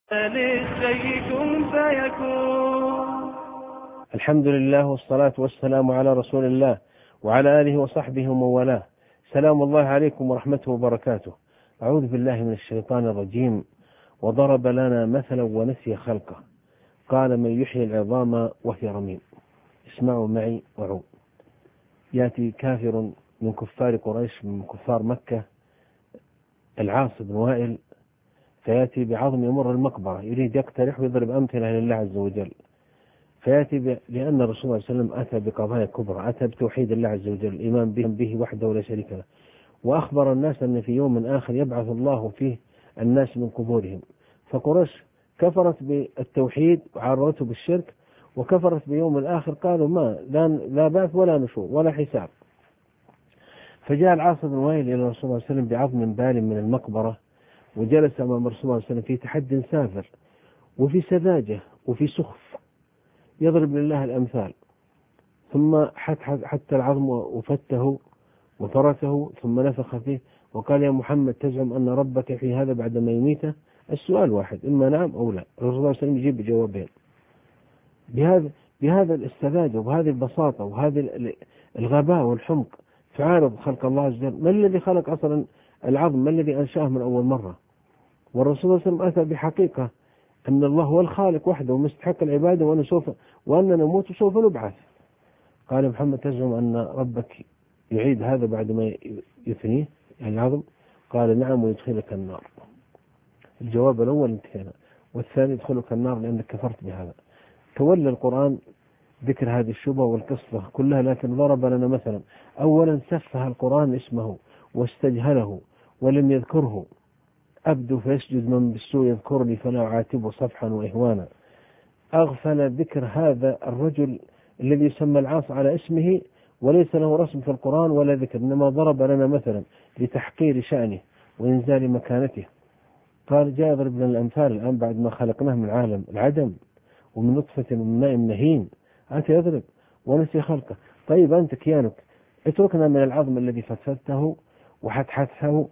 للشيء كن فيكون. الحمد لله والصلاة والسلام على رسول الله وعلى آله وصحبه ومن والاه. سلام الله عليكم ورحمته وبركاته. أعوذ بالله من الشيطان الرجيم. وضرب لنا مثلا ونسي خلقه قال من يحيي العظام وهي رميم. اسمعوا معي وعوا. يأتي كافر من كفار قريش من كفار مكة العاص بن وائل، فيأتي بعظم يمر المقبرة يريد يقترح ويضرب أمثلة لله عز وجل، فيأتي لأن الرسول صلى الله عليه وسلم أتى بقضايا كبرى، أتى بتوحيد الله عز وجل، الإيمان به وحده ولا شريك له، وأخبر الناس أن في يوم آخر يبعث الله فيه الناس من قبورهم. فقريش كفرت بالتوحيد وعرضته بالشرك، وكفرت بيوم الآخر، قالوا ما لا بعث ولا نشور ولا حساب. فجاء العاص بن وائل إلى الرسول صلى الله عليه وسلم بعظم بال من المقبرة، وجلس أمام الرسول صلى الله عليه وسلم في تحد سافر وفي سذاجة وفي سخف يضرب لله الأمثال، ثم حتى العظم وفته وفرته ثم نفخ فيه وقال يا محمد تزعم أن ربك في هذا بعدما يميته؟ السؤال واحد، إما نعم أو لا. الرسول صلى الله عليه وسلم يجيب بجوابين بهذا السذاجة وبهذه البساطة وهذه الغباء والحمق تعارض خلق الله عز وجل. ما الذي خلق أصلا العظم؟ ما الذي أنشأه من أول مرة؟ والرسول صلى الله عليه وسلم أتى بحقيقة أن الله هو الخالق وحده ومستحق العبادة وأننا نموت وسوف نبعث. قال محمد تزعم أن ربك يعيد هذا بعد ما يثنيه يعني العظم؟ قال نعم ويدخلك النار. الجواب الأول انتهينا، والثاني يدخلك النار لأنك كفرت بهذا. تولى القرآن ذكر هذه الشبهة والقصة كلها، لكن ضرب لنا مثلا. أولا سفه القرآن اسمه واستجهله ولم يذكره. أبدو فيسجد من بالسوء يذكرني فلا أعاتبه صفحا وإهوانا. أغفل ذكر هذا الرجل الذي يسمى العاص على اسمه وليس له رسم في القرآن ولا ذكر، إنما ضرب لنا مثلا لتحقير شأنه وإنزال مكانته. قال جاء يضرب لنا الأمثال الآن بعد ما خلقناه من عالم العدم ومن نطفة ومن ماء مهين، أنت يضرب ونسي خلقه. طيب أنت كيانك اتركنا من العظم الذي فتفته وحتحته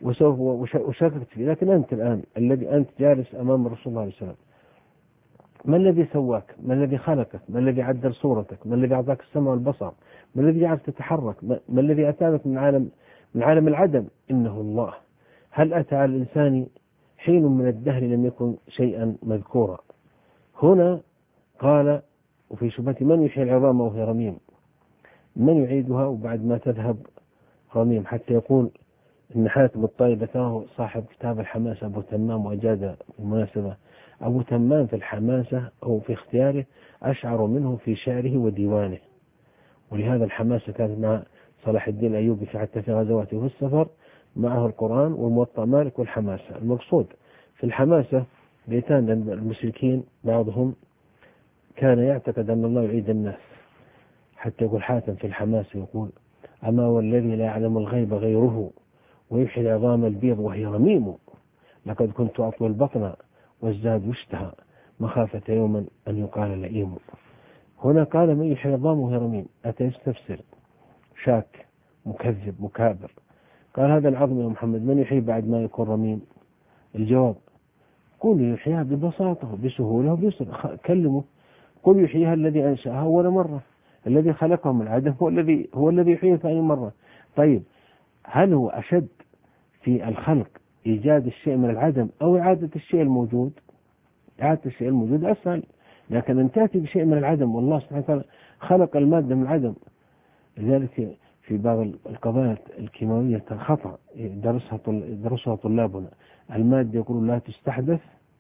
وشككت فيه، لكن أنت الآن الذي أنت جالس أمام الرسول صلى الله عليه وسلم، ما الذي سواك؟ ما الذي خلقك؟ ما الذي عدل صورتك؟ ما الذي أعطاك السمع والبصر؟ ما الذي جعلك تتحرك؟ ما الذي أتاك من عالم العدم؟ إنه الله. هل أتى على الإنسان حين من الدهر لم يكن شيئا مذكورا؟ هنا قال وفي شبهة من يحيي العظام وهي رميم، من يعيدها وبعد ما تذهب رميم؟ حتى يقول إن حاتم الطائي ذكره صاحب كتاب الحماسة أبو تمام، وأجاد بالمناسبة أبو تمام في الحماسة أو في اختياره أشعر منه في شعره وديوانه، ولهذا الحماسة كانت مع صلاح الدين الأيوبي حتى في غزواته في السفر معه القرآن والموطأ مالك والحماسة. المقصود في الحماسة بيتان المشركين بعضهم كان يعتقد أن الله يعيد الناس، حتى يقول حاتم في الحماسة يقول أما والذي لا يعلم الغيب غيره ويحيي العظام البيض وهي رميم، لقد كنت أطوي البطن والزاد واشتهى مخافة يوما أن يقال لئيم. هنا قال من يحيي العظام وهي رميم، أتى يستفسر شاك مكذب مكابر. قال هذا العظم يا محمد من يحيي بعد ما يكون رميم؟ الجواب قل يحييها ببساطة بسهولة وبيسر، كلمه قل يحييها الذي أنشأها أول مرة، الذي خلقه من العدم هو الذي يحييها ثاني مرة. طيب هل هو أشد في الخلق إيجاد الشيء من العدم أو إعادة الشيء الموجود؟ إعادة الشيء الموجود أسهل، لكن أن تأتي بشيء من العدم، والله سبحانه وتعالى خلق المادة من العدم. لذلك في بعض القضايا الكيماوية الخطأ يدرسها طلابنا، المادة يقولون لا تستحدث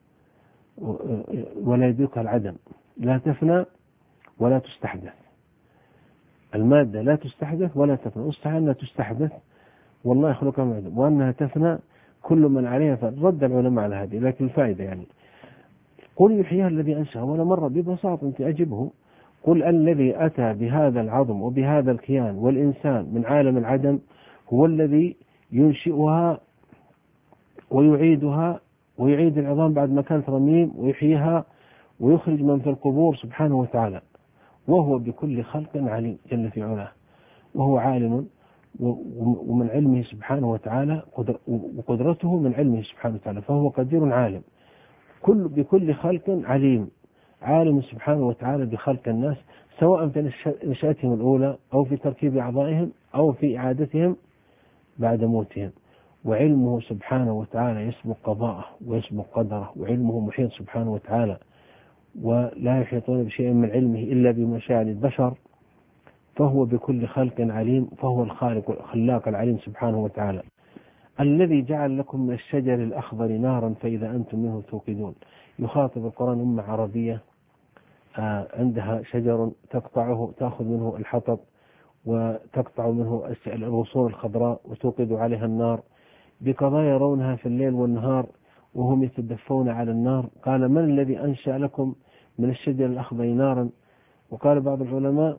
ولا يدركها العدم، لا تفنى ولا تستحدث. المادة لا تستحدث ولا تفنى، مستحيل أنها تستحدث والله يخلقها من عدم، وأنها تفنى كل من عليها فرد العلماء على هذه. لكن الفائدة يعني قل يحييها الذي أنشأها ولا مرة ببساطة تعجبه. قل الذي أتى بهذا العظم وبهذا الكيان والإنسان من عالم العدم هو الذي ينشئها ويعيدها ويعيد العظام بعد ما كانت رميم ويحييها ويخرج من في القبور سبحانه وتعالى، وهو بكل خلق عليم جل في علاه، وهو عالم ومن علمه سبحانه وتعالى وقدرته من علمه سبحانه وتعالى، فهو قدير عالم. بكل خلق عليم، عالم سبحانه وتعالى بخلق الناس، سواء في نشأتهم الأولى أو في تركيب أعضائهم أو في إعادتهم بعد موتهم. وعلمه سبحانه وتعالى يسبق قضاءه ويسبق قدره، وعلمه محيط سبحانه وتعالى، ولا يحيطون بشيء من علمه إلا بما شاء للبشر. فهو بكل خلق عليم، فهو الخلاق العليم سبحانه وتعالى. الذي جعل لكم من الشجر الأخضر نارا فإذا أنتم منه توقدون. يخاطب القرآن أمة عربية عندها شجر تقطعه، تأخذ منه الحطب وتقطع منه الغصون الخضراء وتوقد عليها النار بقضايا يرونها في الليل والنهار وهم يتدفون على النار. قال: من الذي أنشأ لكم من الشجر الأخضر نارا؟ وقال بعض العلماء: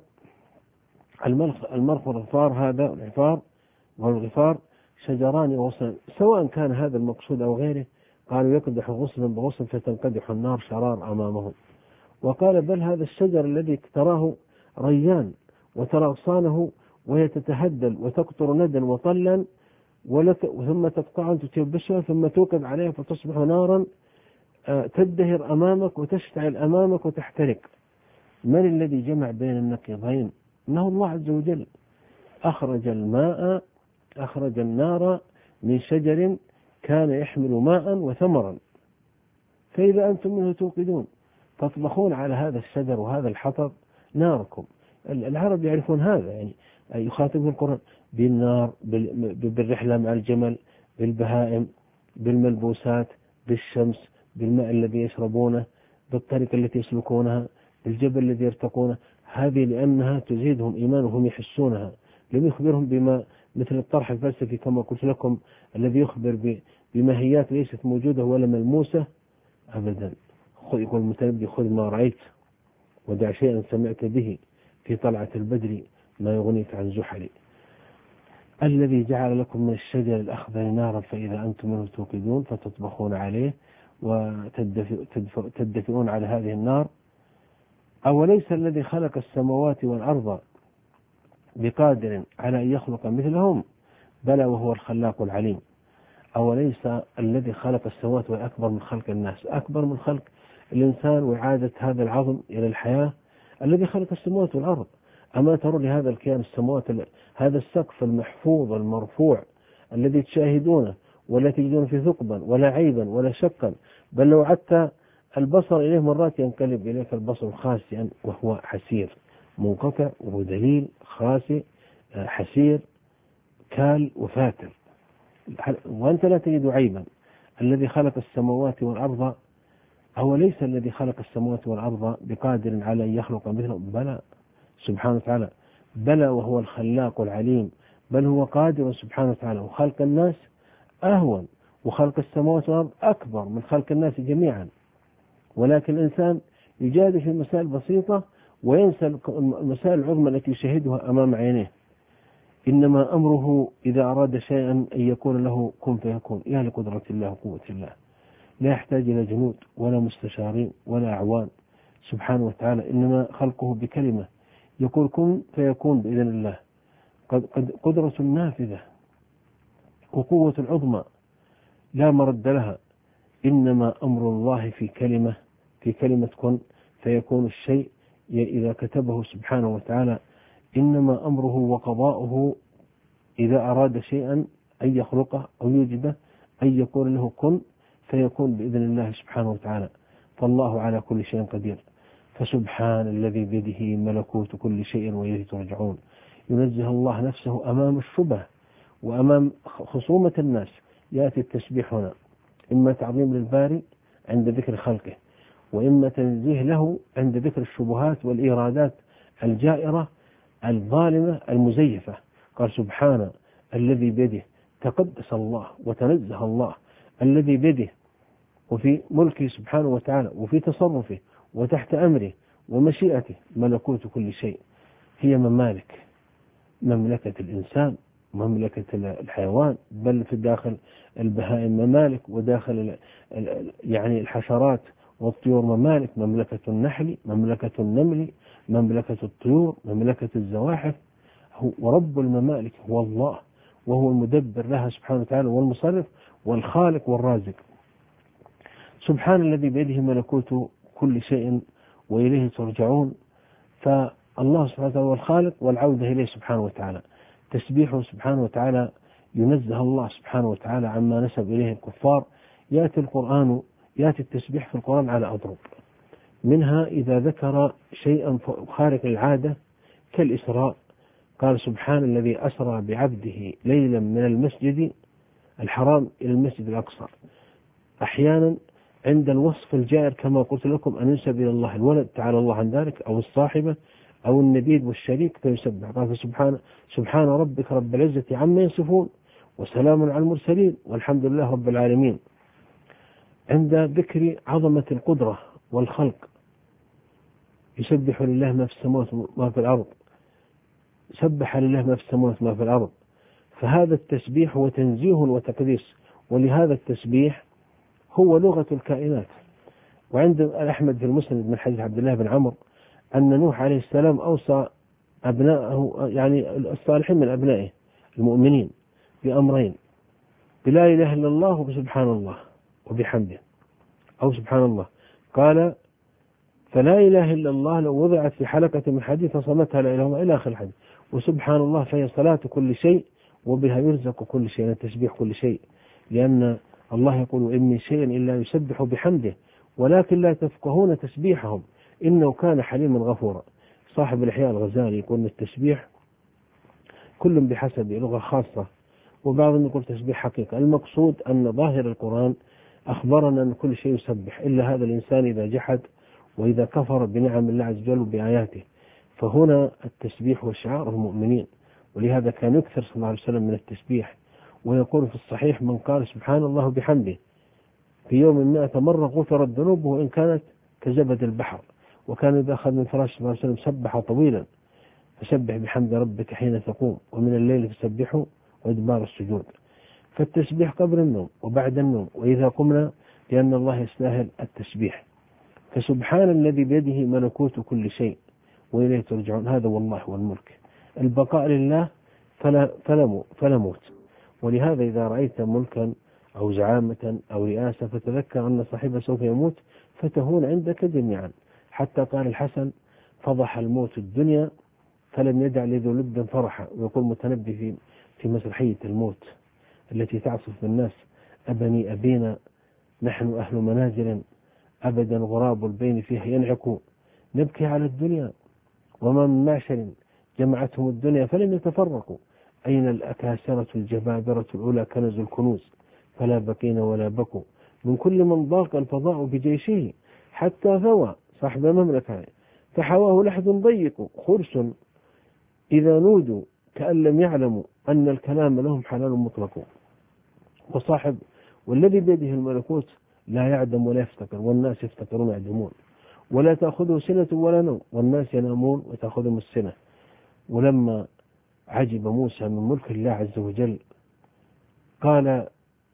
المرخ والغفار، هذا العفار والغفار شجران وغصن، سواء كان هذا المقصود أو غيره. قالوا: يقدح غصنا بغصن فتنقدح النار شرار أمامهم. وقال: بل هذا الشجر الذي تراه ريان وترى أغصانه وهي تتهدل وتقطر ندا وطلا ثم تقطع تتيبسها ثم توقد عليها فتصبح نارا تدهر أمامك وتشتعل أمامك وتحترق. من الذي جمع بين النقيضين؟ إنه الله عز وجل. أخرج النار من شجر كان يحمل ماء وثمرا فإذا أنتم منه توقدون، تطبخون على هذا الشجر وهذا الحطب ناركم. العرب يعرفون هذا، يعني يخاطبون القرآن بالنار، بالرحلة مع الجمل، بالبهائم، بالملبوسات، بالشمس، بالماء الذي يشربونه، بالطريق التي يسلكونها، بالجبل الذي يرتقونه. هذه لأنها تزيدهم إيمان وهم يحسونها. لم يخبرهم بما مثل الطرح الفلسفي كما قلت لكم الذي يخبر بماهيات ليست موجودة ولا ملموسة أبدا. يقول المتنبي: خذ ما رأيت ودع شيئا سمعت به في طلعة البدر ما يغنيك عن زحل. الذي جعل لكم من الشجر الأخضر نارا فإذا أنتم منه توقدون فتطبخون عليه وتدفئون على هذه النار. أوليس الذي خلق السماوات والأرض بقادر على أن يخلق مثلهم؟ بلى وهو الخلاق العليم. أوليس الذي خلق السماوات أكبر من خلق الناس، أكبر من خلق الإنسان وإعادة هذا العظم إلى الحياة؟ الذي خلق السماوات والأرض. أما ترون لهذا الكيان السماوات، هذا السقف المحفوظ المرفوع الذي تشاهدونه ولا تجدون فيه ثقبا ولا عيبا ولا شقا، بل لو عدت البصر إليه مرات ينقلب إليك البصر خاسئا وهو حسير، منقطع ودليل خاسئ حسير كال وفاتر، وأنت لا تجد عيبا. الذي خلق السماوات والأرض، أوليس الذي خلق السماوات والأرض بقادر على أن يخلق مثلهم؟ بلى سبحانه وتعالى. بلى وهو الخلاق العليم. بل هو قادر سبحانه وتعالى. وخلق الناس أهون، وخلق السماوات والأرض أكبر من خلق الناس جميعا، ولكن الإنسان يجادل في مسائل بسيطة وينسى المسائل العظمى التي يشاهدها أمام عينيه. إنما أمره إذا أراد شيئا أن يكون له كن فيكون. يا لقدرة الله وقوة الله، لا يحتاج إلى جنود ولا مستشارين ولا أعوان سبحانه وتعالى. إنما خلقه بكلمة يقول كن فيكون بإذن الله. قدرة نافذة وقوة عظمى لا مرد لها. إنما أمر الله في كلمة كن فيكون الشيء إذا كتبه سبحانه وتعالى. إنما أمره وقضاؤه إذا أراد شيئا أن يخلقه أو يوجده أن يقول له كن فيكون بإذن الله سبحانه وتعالى. فالله على كل شيء قدير. فسبحان الذي بيده ملكوت كل شيء وإليه ترجعون. ينزه الله نفسه أمام الشبه وأمام خصومة الناس. يأتي التسبيح هنا إما تعظيم للباري عند ذكر خلقه، وإما تنزيه له عند ذكر الشبهات والإيرادات الجائرة الظالمة المزيفة. قال سبحان الذي بيده، تقدس الله وتنزه الله الذي بيده وفي ملكه سبحانه وتعالى وفي تصرفه وتحت أمره ومشيئته ملكوت كل شيء. هي ممالك، مملكة الإنسان، مملكة الحيوان، بل في داخل البهائم ممالك، وداخل يعني الحشرات والطيور ممالك، مملكة النحل، مملكة النمل، مملكة الطيور، مملكة الزواحف. ورب الممالك هو الله، وهو المدبر لها سبحانه وتعالى والمصرف والخالق والرازق سبحان الذي بيده ملكوت كل شيء وإليه ترجعون. فالله سبحانه وتعالى هو الخالق والعودة إليه سبحانه وتعالى. تسبيحه سبحانه وتعالى ينزه الله سبحانه وتعالى عما نسب إليه الكفار. يأتي التسبيح في القرآن على أضرب، منها إذا ذكر شيئا خارق العادة كالإسراء قال سبحان الذي أسرى بعبده ليلا من المسجد الحرام إلى المسجد الأقصى. أحيانا عند الوصف الجائر كما قلت لكم أن ينسب إلى الله الولد تعالى الله عن ذلك، أو الصاحبة أو النبيذ والشريك فيسبح. قال سبحان ربك رب العزة عما يصفون وسلام على المرسلين والحمد لله رب العالمين. عند ذكر عظمة القدرة والخلق يسبح لله ما في السماوات وما في الأرض، سبح لله ما في السماوات وما في الأرض. فهذا التسبيح هو تنزيه وتقديس، ولهذا التسبيح هو لغة الكائنات. وعند أحمد في المسند من حديث عبد الله بن عمرو أن نوح عليه السلام أوصى أبناءه يعني الصالحين من أبنائه المؤمنين بأمرين: بلا إله إلا الله وبسبحان الله وبحمده، أو سبحان الله. قال: فلا إله إلا الله لو وضعت في حلقة من حديد فصمتها لا إله إلى آخر الحديث، وسبحان الله فهي صلاة كل شيء وبها يرزق كل شيء، تسبيح كل شيء، لأن الله يقول: إن من شيء إلا يسبح بحمده ولكن لا تفقهون تسبيحهم إنه كان حليما غفورا. صاحب الإحياء الغزالي يقول التسبيح كل بحسب لغة خاصة، وبعضهم يقول تسبيح حقيقة. المقصود أن ظاهر القرآن أخبرنا أن كل شيء يسبح إلا هذا الإنسان إذا جحد وإذا كفر بنعم الله عز وجل وبآياته. فهنا التسبيح هو شعار المؤمنين، ولهذا كان يكثر صلى الله عليه وسلم من التسبيح، ويقول في الصحيح: من قال سبحان الله بحمده في يوم 100 مرة غفرت ذنوبه وإن كانت كزبد البحر. وكان إذا أخذ من فراش صلى الله عليه وسلم سبح طويلا: فسبح بحمد ربك حين تقوم ومن الليل فسبحه وإدبار السجود. فالتسبيح قبل النوم وبعد النوم وإذا قمنا، لأن الله يستاهل التسبيح. فسبحان الذي بيده ملكوت كل شيء وإليه ترجعون، هذا والله والملك. البقاء لله فلا موت. ولهذا إذا رأيت ملكا أو زعامة أو رئاسة فتذكر أن صاحبه سوف يموت فتهون عندك جميعا. حتى قال الحسن: فضح الموت الدنيا فلم يدع لذو لب فرحا. ويقول متنبي في مسرحية الموت التي تعصف بالناس: أبني أبينا نحن أهل منازل أبدا غراب البين فيها ينعق، نبكي على الدنيا وما من معشر جمعتهم الدنيا فلم يتفرقوا، أين الأكاسرة الجبابرة الأولى كنز الكنوز فلا بقين ولا بكوا، من كل من ضاق الفضاء بجيشه حتى ثوى صاحب المملكة فحواه لحد ضيق، خرس إذا نودوا كأن لم يعلموا أن الكلام لهم حلال مطلق. والذي بيده الملكوت لا يعدم ولا يفتقر، والناس يفتقرون يعدمون، ولا تأخذه سنة ولا نوم، والناس ينامون وتأخذهم السنة. ولما عجب موسى من ملك الله عز وجل قال: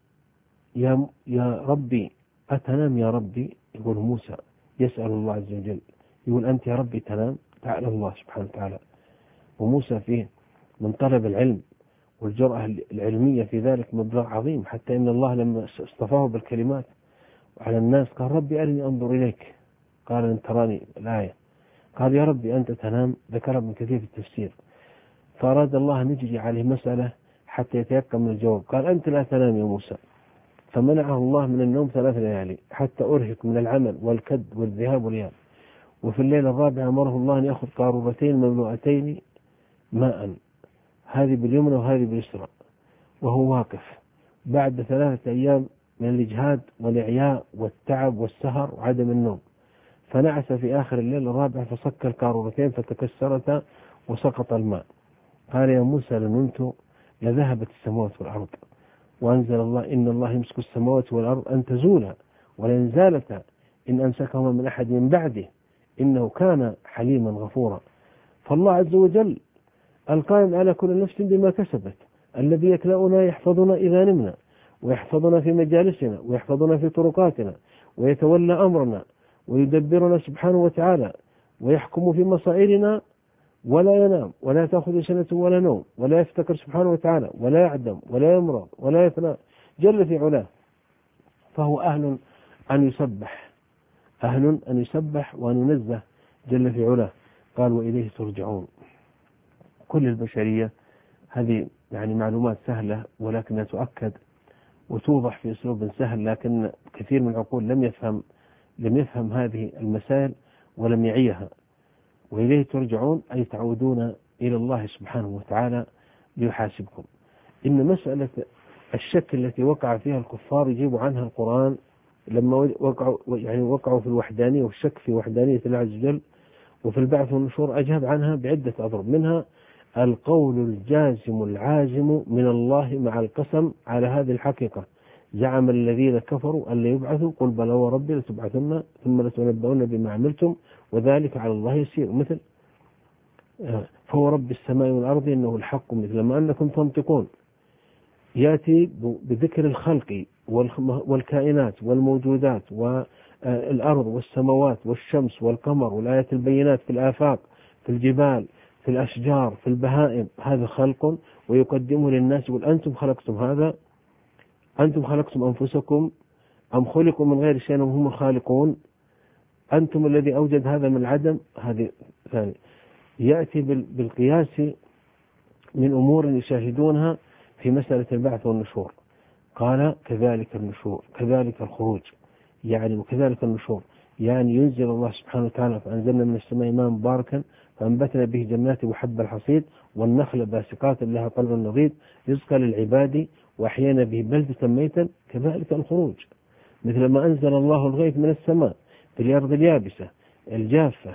يا ربي أتنام يا ربي؟ يقول موسى يسأل الله عز وجل، يقول: أنت يا ربي تنام؟ تعالى الله سبحانه وتعالى. وموسى فيه من طلب العلم والجرأة العلمية في ذلك مبلغ عظيم، حتى إن الله لما اصطفاه بالكلمات على الناس قال: ربي أرني أنظر إليك، قال: لن تراني الآية. قال: يا ربي أنت تنام؟ ذكر ابن كثير في التفسير. فأراد الله أن يجري عليه مسألة حتى يتيقن من الجواب، قال: أنت لا تنام يا موسى. فمنعه الله من النوم 3 ليالي حتى أرهق من العمل والكد والذهاب والإياب. وفي الليلة الرابعة أمره الله أن يأخذ قارورتين مملوءتين ماء، هذه باليمنى وهذه باليسرى، وهو واقف بعد 3 أيام من الإجهاد والإعياء والتعب والسهر وعدم النوم. فنعس في آخر الليل الرابع فصك القارورتين فتكسرتا وسقط الماء. قال: يا موسى لو نمت لذهبت السماوات والأرض. وأنزل الله: إن الله يمسك السماوات والأرض أن تزولا ولئن زالتا إن أمسكهما من أحد من بعده إنه كان حليما غفورا. فالله عز وجل القائم على كل نفس بما كسبت، الذي يكلأنا يحفظنا إذا نمنا، ويحفظنا في مجالسنا، ويحفظنا في طرقاتنا، ويتولى أمرنا، ويدبرنا سبحانه وتعالى، ويحكم في مصائرنا، ولا ينام ولا تأخذ سنة ولا نوم، ولا يفتكر سبحانه وتعالى، ولا يعدم ولا يمرض ولا يفنى جل في علاه. فهو أهل أن يسبح، أهل أن يسبح وأن ينزه جل في علاه. قال وإليه ترجعون. كل البشرية هذه يعني معلومات سهلة ولكنها تؤكد وتوضح في أسلوب سهل، لكن كثير من العقول لم يفهم هذه المسائل ولم يعيها. وإليه ترجعون أي تعودون إلى الله سبحانه وتعالى ليحاسبكم. إن مسألة الشك التي وقع فيها الكفار يجيب عنها القرآن لما وقعوا في الوحدانية والشك في وحدانية الله عز وجل وفي البعث والنشور، أجاب عنها بعدة أضرب، منها القول الجازم العازم من الله مع القسم على هذه الحقيقة. زعم الذين كفروا أن لا يبعثوا قل بلى وربي لتبعثن ثم لتنبؤن بما عملتم وذلك على الله يسير. مثل فهو رب السماء والأرض إنه الحق مثل ما أنكم تنطقون. يأتي بذكر الخلق والكائنات والموجودات والأرض والسماوات والشمس والقمر والآيات البينات في الآفاق في الجبال في الأشجار في البهائم، هذا خلق، ويقدمه للناس يقول أنتم خلقتم هذا، أنتم خلقتم أنفسكم أم خلقوا من غير شيء وهم الخالقون، أنتم الذي أوجد هذا من العدم. هذه ثاني. يأتي بالقياس من أمور يشاهدونها في مسألة البعث والنشور. قال كذلك النشور كذلك الخروج، يعني وكذلك النشور يعني ينزل الله سبحانه وتعالى فأنزلنا من السماء ماء مباركا فأنبتنا به جنات وحب الحصيد والنخل باسقات لها طلع نضيد رزقا للعباد وأحيانا به بلدة ميتا كذلك الخروج. مثل ما أنزل الله الغيث من السماء في الأرض اليابسة الجافة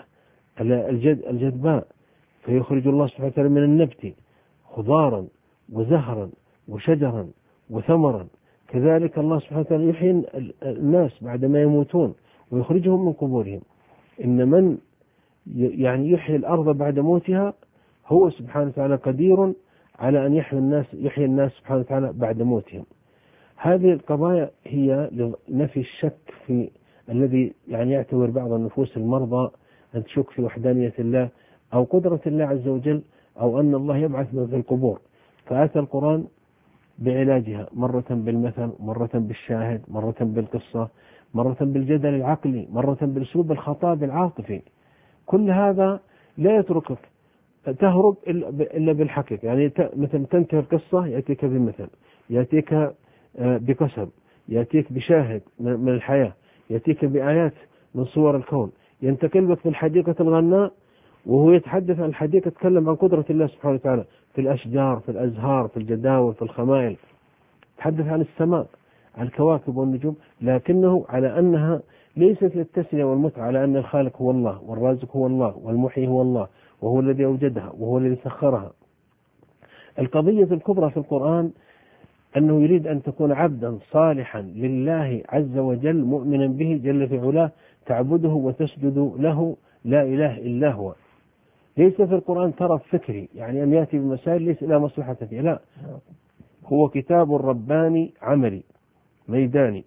الجدباء فيخرج الله سبحانه وتعالى من النبت خضارا وزهرا وشجرا وثمرا. كذلك الله سبحانه وتعالى يحيي الناس بعدما يموتون ويخرجهم من قبورهم. إن من يعني يحيي الأرض بعد موتها هو سبحانه وتعالى قدير على أن يحيي الناس سبحانه وتعالى بعد موتهم. هذه القضايا هي لنفي الشك في الذي يعني يعتبر بعض النفوس المرضى أن تشك في وحدانية الله أو قدرة الله عز وجل أو أن الله يبعث من في القبور. فأتى القرآن بعلاجها مرة بالمثل، مرة بالشاهد، مرة بالقصة، مرة بالجدل العقلي، مرة بالأسلوب الخطاب العاطفي. كل هذا لا يتركك تهرب إلا بالحقيقة. يعني مثل تنتهي القصة يأتيك بمثل، يأتيك بقسم، يأتيك بشاهد من الحياة، يأتيك بآيات من صور الكون، ينتقل بك في الحديقة الغناء وهو يتحدث عن الحديقة يتكلم عن قدرة الله سبحانه وتعالى في الأشجار في الأزهار في الجداول في الخمائل، يتحدث عن السماء عن الكواكب والنجوم، لكنه على أنها ليست للتسلية والمتعة، على أن الخالق هو الله والرازق هو الله والمحيي هو الله وهو الذي أوجدها وهو الذي سخرها. القضية الكبرى في القرآن أنه يريد أن تكون عبدا صالحا لله عز وجل مؤمنا به جل في علاه تعبده وتسجد له لا إله إلا هو. ليس في القرآن طرف فكري يعني أن يأتي بمسائل ليس لا مصلحة فيها، لا، هو كتاب رباني عملي ميداني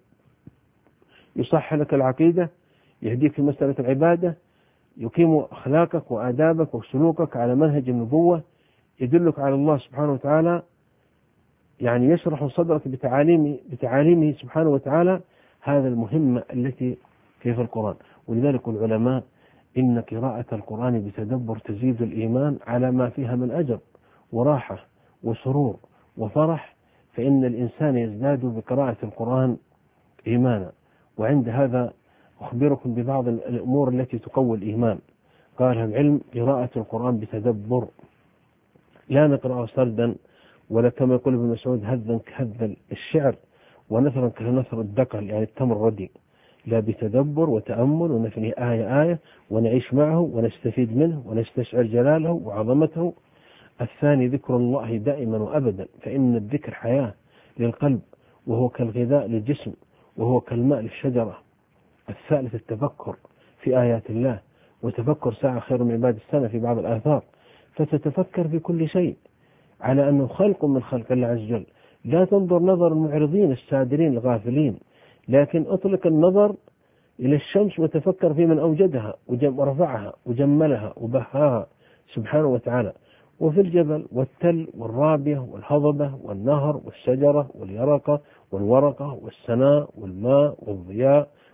يصح لك العقيدة، يهديك في مسألة العبادة، يقيم أخلاقك وآدابك وسلوكك على منهج النبوة، يدلك على الله سبحانه وتعالى، يعني يشرح صدرك بتعاليمه سبحانه وتعالى. هذا المهمة التي في القرآن. ولذلك العلماء إن قراءة القرآن بتدبر تزيد الإيمان على ما فيها من أجر وراحة وسرور وفرح، فإن الإنسان يزداد بقراءة القرآن إيمانا. وعند هذا أخبركم ببعض الأمور التي تقوي الإيمان. قال العلم قراءة القرآن بتدبر، لا نقرأ سردا ولا كما يقول ابن مسعود هذا كهذا الشعر ونثرا كنثر الدقل يعني التمر الردي، لا بتدبر وتأمل ونفني آية آية ونعيش معه ونستفيد منه ونستشعر جلاله وعظمته. الثاني ذكر الله دائما وأبدا، فإن الذكر حياة للقلب وهو كالغذاء للجسم وهو كالماء للشجرة. الثالث التفكر في آيات الله، وتفكر ساعة خير من عباد السنة في بعض الآثار، فتتفكر في كل شيء على أنه خلق من خلق الله عز وجل. لا تنظر نظر المعرضين السادرين الغافلين، لكن أطلق النظر إلى الشمس وتفكر في من أوجدها ورفعها وجملها وبهاها سبحانه وتعالى، وفي الجبل والتل والرابية والهضبة والنهر والشجرة واليرقة والورقة والسناء والماء والضياء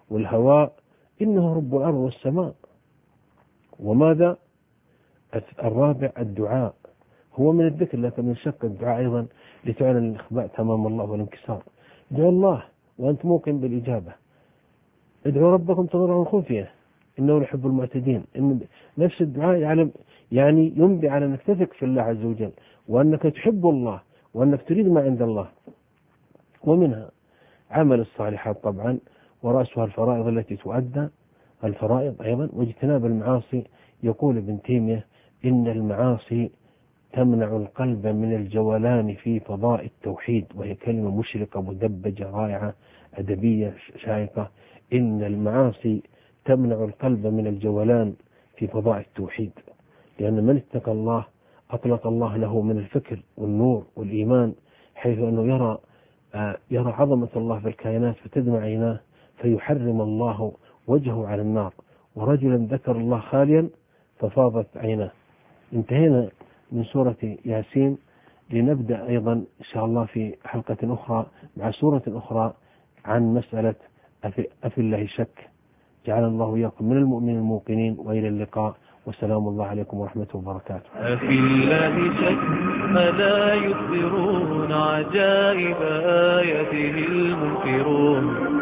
والهواء، إنه رب الأرض والسماء. وماذا الرابع؟ الدعاء. هو من الذكر، لكن من شق الدعاء أيضا لتعلن الإخبات أمام الله والانكسار. ادعوا الله وأنت موقن بالإجابة، ادعوا ربكم تضرعا خفية إنه يحب المعتدين. إن نفس الدعاء يعني ينبي على أنك تثق في الله عز وجل، وأنك تحب الله، وأنك تريد ما عند الله. ومنها عمل الصالحات طبعا، ورأسها الفرائض التي تؤدى، الفرائض أيضا، واجتناب المعاصي. يقول ابن تيمية إن المعاصي تمنع القلب من الجولان في فضاء التوحيد، وهي كلمة مشرقة مدبجة رائعة أدبية شائقة. إن المعاصي تمنع القلب من الجولان في فضاء التوحيد، لأن من اتقى الله أطلق الله له من الفكر والنور والإيمان، حيث أنه يرى عظمة الله في الكائنات فتدمع عيناه، فيحرم الله وجهه على النار. ورجلا ذكر الله خاليا ففاضت عيناه. انتهينا من سورة ياسين، لنبدأ أيضا إن شاء الله في حلقة أخرى مع سورة أخرى عن مسألة أفي الله شك. جعل الله إياكم من المؤمنين الموقنين، وإلى اللقاء، وسلام الله عليكم ورحمة وبركاته. أفي الله شك ألا يخبرون عجائب آياته المنكرون